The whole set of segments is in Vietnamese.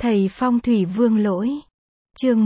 Thầy phong thủy Vương Lỗi. Chương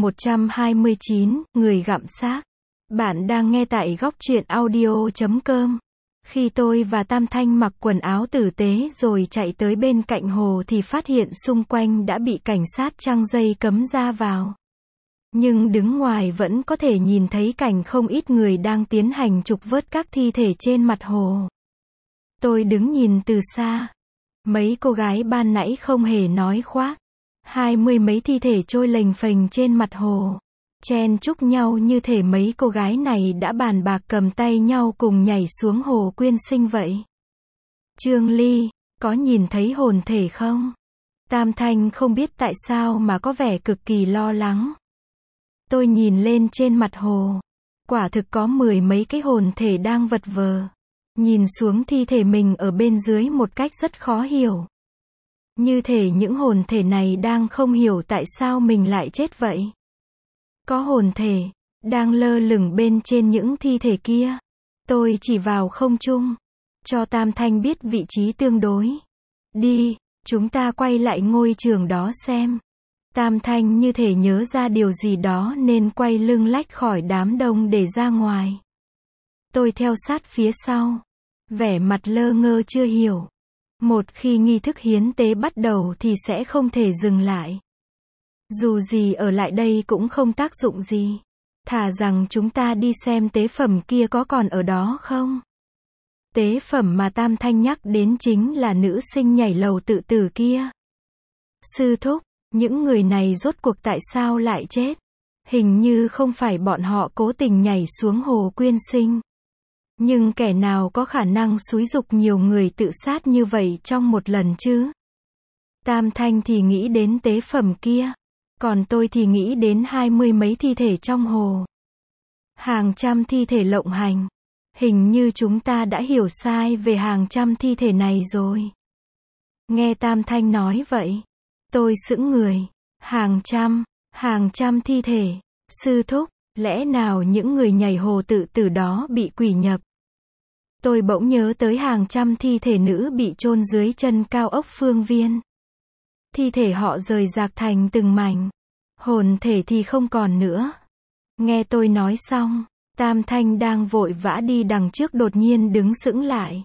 129, người gặm xác. Bạn đang nghe tại góc truyện audio.com. Khi tôi và Tam Thanh mặc quần áo tử tế rồi chạy tới bên cạnh hồ thì phát hiện xung quanh đã bị cảnh sát trăng dây cấm ra vào. Nhưng đứng ngoài vẫn có thể nhìn thấy cảnh không ít người đang tiến hành trục vớt các thi thể trên mặt hồ. Tôi đứng nhìn từ xa. Mấy cô gái ban nãy không hề nói khoác. 20 mấy thi thể trôi lềnh phềnh trên mặt hồ. Chen chúc nhau như thể mấy cô gái này đã bàn bạc cầm tay nhau cùng nhảy xuống hồ quyên sinh vậy. Trương Ly, có nhìn thấy hồn thể không? Tam Thanh không biết tại sao mà có vẻ cực kỳ lo lắng. Tôi nhìn lên trên mặt hồ. Quả thực có 10 mấy cái hồn thể đang vật vờ. Nhìn xuống thi thể mình ở bên dưới một cách rất khó hiểu. Như thể những hồn thể này đang không hiểu tại sao mình lại chết vậy. Có hồn thể đang lơ lửng bên trên những thi thể kia. Tôi chỉ vào không trung, cho Tam Thanh biết vị trí tương đối. Đi, chúng ta quay lại ngôi trường đó xem. Tam Thanh như thể nhớ ra điều gì đó nên quay lưng lách khỏi đám đông để ra ngoài. Tôi theo sát phía sau, vẻ mặt lơ ngơ chưa hiểu. Một khi nghi thức hiến tế bắt đầu thì sẽ không thể dừng lại. Dù gì ở lại đây cũng không tác dụng gì. Thà rằng chúng ta đi xem tế phẩm kia có còn ở đó không. Tế phẩm mà Tam Thanh nhắc đến chính là nữ sinh nhảy lầu tự tử kia. Sư thúc, những người này rốt cuộc tại sao lại chết? Hình như không phải bọn họ cố tình nhảy xuống hồ quyên sinh. Nhưng kẻ nào có khả năng xúi giục nhiều người tự sát như vậy trong một lần chứ? Tam Thanh thì nghĩ đến tế phẩm kia. Còn tôi thì nghĩ đến 20 mấy thi thể trong hồ. Hàng trăm thi thể lộng hành. Hình như chúng ta đã hiểu sai về hàng trăm thi thể này rồi. Nghe Tam Thanh nói vậy, tôi sững người. Hàng trăm thi thể. Sư thúc, lẽ nào những người nhảy hồ tự tử đó bị quỷ nhập? Tôi bỗng nhớ tới hàng trăm thi thể nữ bị chôn dưới chân cao ốc Phương Viên. Thi thể họ rời rạc thành từng mảnh. Hồn thể thì không còn nữa. Nghe tôi nói xong, Tam Thanh đang vội vã đi đằng trước đột nhiên đứng sững lại.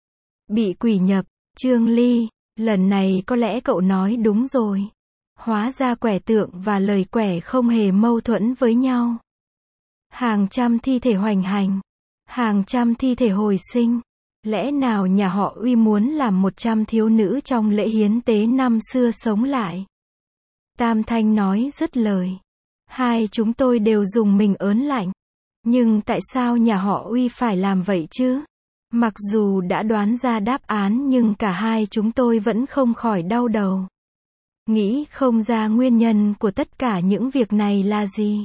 Bị quỷ nhập, Trương Ly, lần này có lẽ cậu nói đúng rồi. Hóa ra quẻ tượng và lời quẻ không hề mâu thuẫn với nhau. Hàng trăm thi thể hoành hành. Hàng trăm thi thể hồi sinh. Lẽ nào nhà họ Uy muốn làm 100 thiếu nữ trong lễ hiến tế năm xưa sống lại? Tam Thanh nói dứt lời. Hai chúng tôi đều dùng mình ớn lạnh. Nhưng tại sao nhà họ Uy phải làm vậy chứ? Mặc dù đã đoán ra đáp án nhưng cả hai chúng tôi vẫn không khỏi đau đầu. Nghĩ không ra nguyên nhân của tất cả những việc này là gì.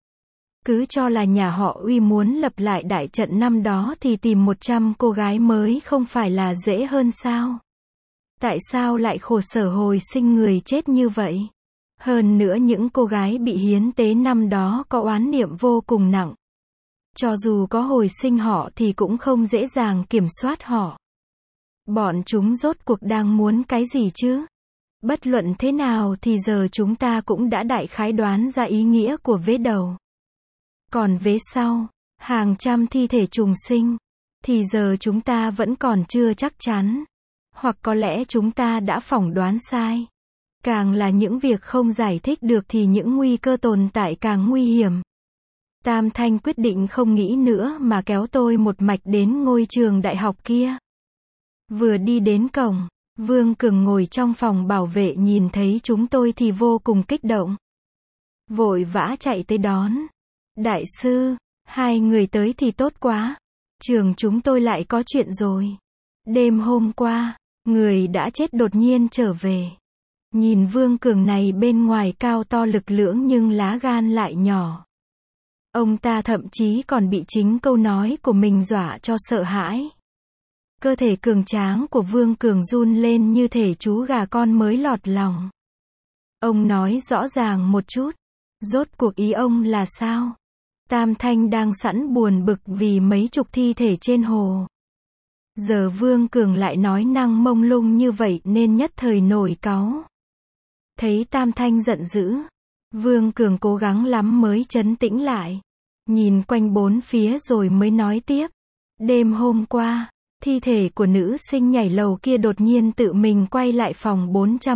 Cứ cho là nhà họ Uy muốn lập lại đại trận năm đó thì tìm 100 cô gái mới không phải là dễ hơn sao? Tại sao lại khổ sở hồi sinh người chết như vậy? Hơn nữa những cô gái bị hiến tế năm đó có oán niệm vô cùng nặng. Cho dù có hồi sinh họ thì cũng không dễ dàng kiểm soát họ. Bọn chúng rốt cuộc đang muốn cái gì chứ? Bất luận thế nào thì giờ chúng ta cũng đã đại khái đoán ra ý nghĩa của vế đầu. Còn vế sau, hàng trăm thi thể trùng sinh, thì giờ chúng ta vẫn còn chưa chắc chắn. Hoặc có lẽ chúng ta đã phỏng đoán sai. Càng là những việc không giải thích được thì những nguy cơ tồn tại càng nguy hiểm. Tam Thanh quyết định không nghĩ nữa mà kéo tôi một mạch đến ngôi trường đại học kia. Vừa đi đến cổng, Vương Cường ngồi trong phòng bảo vệ nhìn thấy chúng tôi thì vô cùng kích động. Vội vã chạy tới đón. Đại sư, hai người tới thì tốt quá. Trường chúng tôi lại có chuyện rồi. Đêm hôm qua, người đã chết đột nhiên trở về. Nhìn Vương Cường này bên ngoài cao to lực lưỡng nhưng lá gan lại nhỏ. Ông ta thậm chí còn bị chính câu nói của mình dọa cho sợ hãi. Cơ thể cường tráng của Vương Cường run lên như thể chú gà con mới lọt lòng. Ông nói rõ ràng một chút. Rốt cuộc ý ông là sao? Tam Thanh đang sẵn buồn bực vì mấy chục thi thể trên hồ. Giờ Vương Cường lại nói năng mông lung như vậy nên nhất thời nổi cáu. Thấy Tam Thanh giận dữ, Vương Cường cố gắng lắm mới trấn tĩnh lại. Nhìn quanh bốn phía rồi mới nói tiếp. Đêm hôm qua, thi thể của nữ sinh nhảy lầu kia đột nhiên tự mình quay lại phòng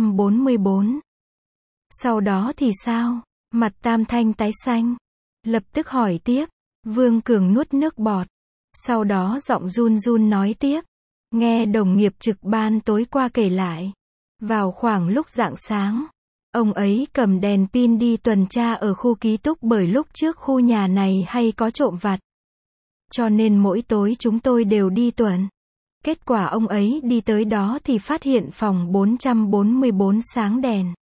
444. Sau đó thì sao? Mặt Tam Thanh tái xanh. Lập tức hỏi tiếp. Vương Cường nuốt nước bọt. Sau đó giọng run run nói tiếp. Nghe đồng nghiệp trực ban tối qua kể lại. Vào khoảng lúc rạng sáng, ông ấy cầm đèn pin đi tuần tra ở khu ký túc bởi lúc trước khu nhà này hay có trộm vặt. Cho nên mỗi tối chúng tôi đều đi tuần. Kết quả ông ấy đi tới đó thì phát hiện phòng 444 sáng đèn.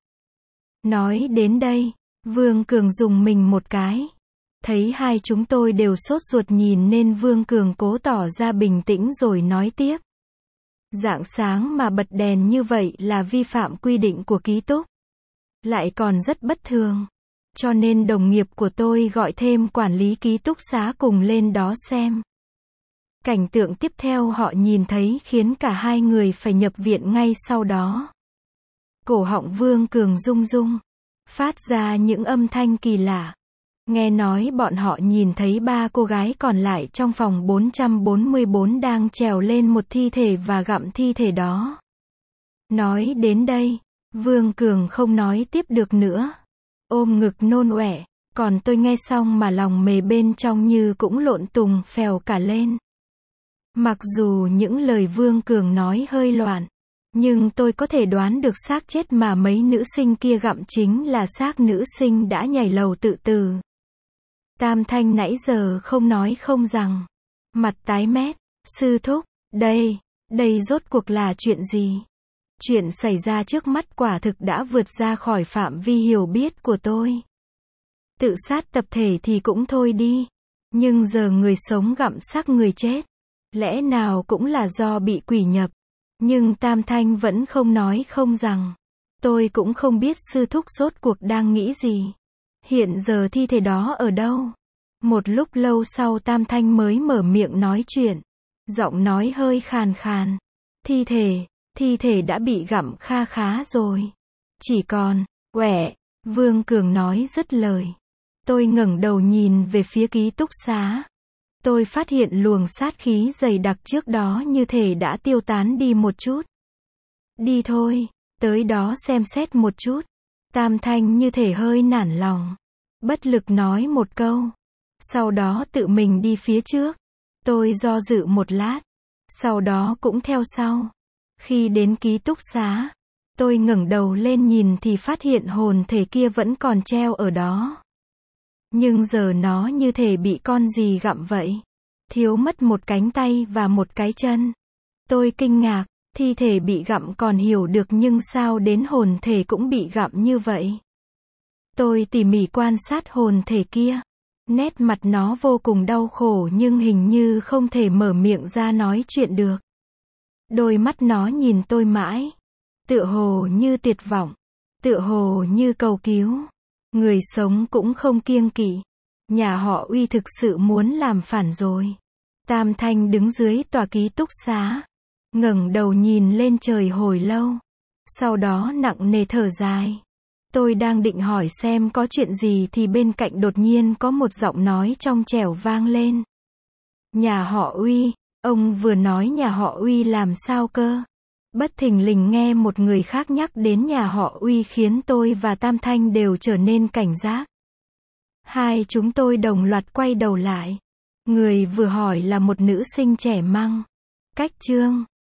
Nói đến đây, Vương Cường dùng mình một cái. Thấy hai chúng tôi đều sốt ruột nhìn nên Vương Cường cố tỏ ra bình tĩnh rồi nói tiếp. Rạng sáng mà bật đèn như vậy là vi phạm quy định của ký túc. Lại còn rất bất thường. Cho nên đồng nghiệp của tôi gọi thêm quản lý ký túc xá cùng lên đó xem. Cảnh tượng tiếp theo họ nhìn thấy khiến cả hai người phải nhập viện ngay sau đó. Cổ họng Vương Cường rung rung, phát ra những âm thanh kỳ lạ. Nghe nói bọn họ nhìn thấy ba cô gái còn lại trong phòng 444 đang trèo lên một thi thể và gặm thi thể đó. Nói đến đây, Vương Cường không nói tiếp được nữa. Ôm ngực nôn ọe, còn tôi nghe xong mà lòng mề bên trong như cũng lộn tùng phèo cả lên. Mặc dù những lời Vương Cường nói hơi loạn, nhưng tôi có thể đoán được xác chết mà mấy nữ sinh kia gặm chính là xác nữ sinh đã nhảy lầu tự tử. Tam Thanh nãy giờ không nói không rằng. Mặt tái mét. Sư thúc, đây rốt cuộc là chuyện gì? Chuyện xảy ra trước mắt quả thực đã vượt ra khỏi phạm vi hiểu biết của tôi. Tự sát tập thể thì cũng thôi đi. Nhưng giờ người sống gặm xác người chết. Lẽ nào cũng là do bị quỷ nhập. Nhưng Tam Thanh vẫn không nói không rằng. Tôi cũng không biết sư thúc rốt cuộc đang nghĩ gì. Hiện giờ thi thể đó ở đâu? Một lúc lâu sau Tam Thanh mới mở miệng nói chuyện. Giọng nói hơi khàn khàn. Thi thể đã bị gặm kha khá rồi. Chỉ còn, quẻ, Vương Cường nói dứt lời. Tôi ngẩng đầu nhìn về phía ký túc xá. Tôi phát hiện luồng sát khí dày đặc trước đó như thể đã tiêu tán đi một chút. Đi thôi, tới đó xem xét một chút. Tam Thanh như thể hơi nản lòng. Bất lực nói một câu. Sau đó tự mình đi phía trước. Tôi do dự một lát. Sau đó cũng theo sau. Khi đến ký túc xá, tôi ngẩng đầu lên nhìn thì phát hiện hồn thể kia vẫn còn treo ở đó. Nhưng giờ nó như thể bị con gì gặm vậy. Thiếu mất một cánh tay và một cái chân. Tôi kinh ngạc, thi thể bị gặm còn hiểu được nhưng sao đến hồn thể cũng bị gặm như vậy. Tôi tỉ mỉ quan sát hồn thể kia. Nét mặt nó vô cùng đau khổ nhưng hình như không thể mở miệng ra nói chuyện được. Đôi mắt nó nhìn tôi mãi. Tựa hồ như tuyệt vọng. Tựa hồ như cầu cứu. Người sống cũng không kiêng kỵ. Nhà họ Uy thực sự muốn làm phản rồi. Tam Thanh đứng dưới tòa ký túc xá. Ngẩng đầu nhìn lên trời hồi lâu. Sau đó nặng nề thở dài. Tôi đang định hỏi xem có chuyện gì thì bên cạnh đột nhiên có một giọng nói trong trẻo vang lên. Nhà họ Uy, ông vừa nói nhà họ Uy làm sao cơ? Bất thình lình nghe một người khác nhắc đến nhà họ Uy khiến tôi và Tam Thanh đều trở nên cảnh giác. Hai chúng tôi đồng loạt quay đầu lại. Người vừa hỏi là một nữ sinh trẻ măng. Cách Trương.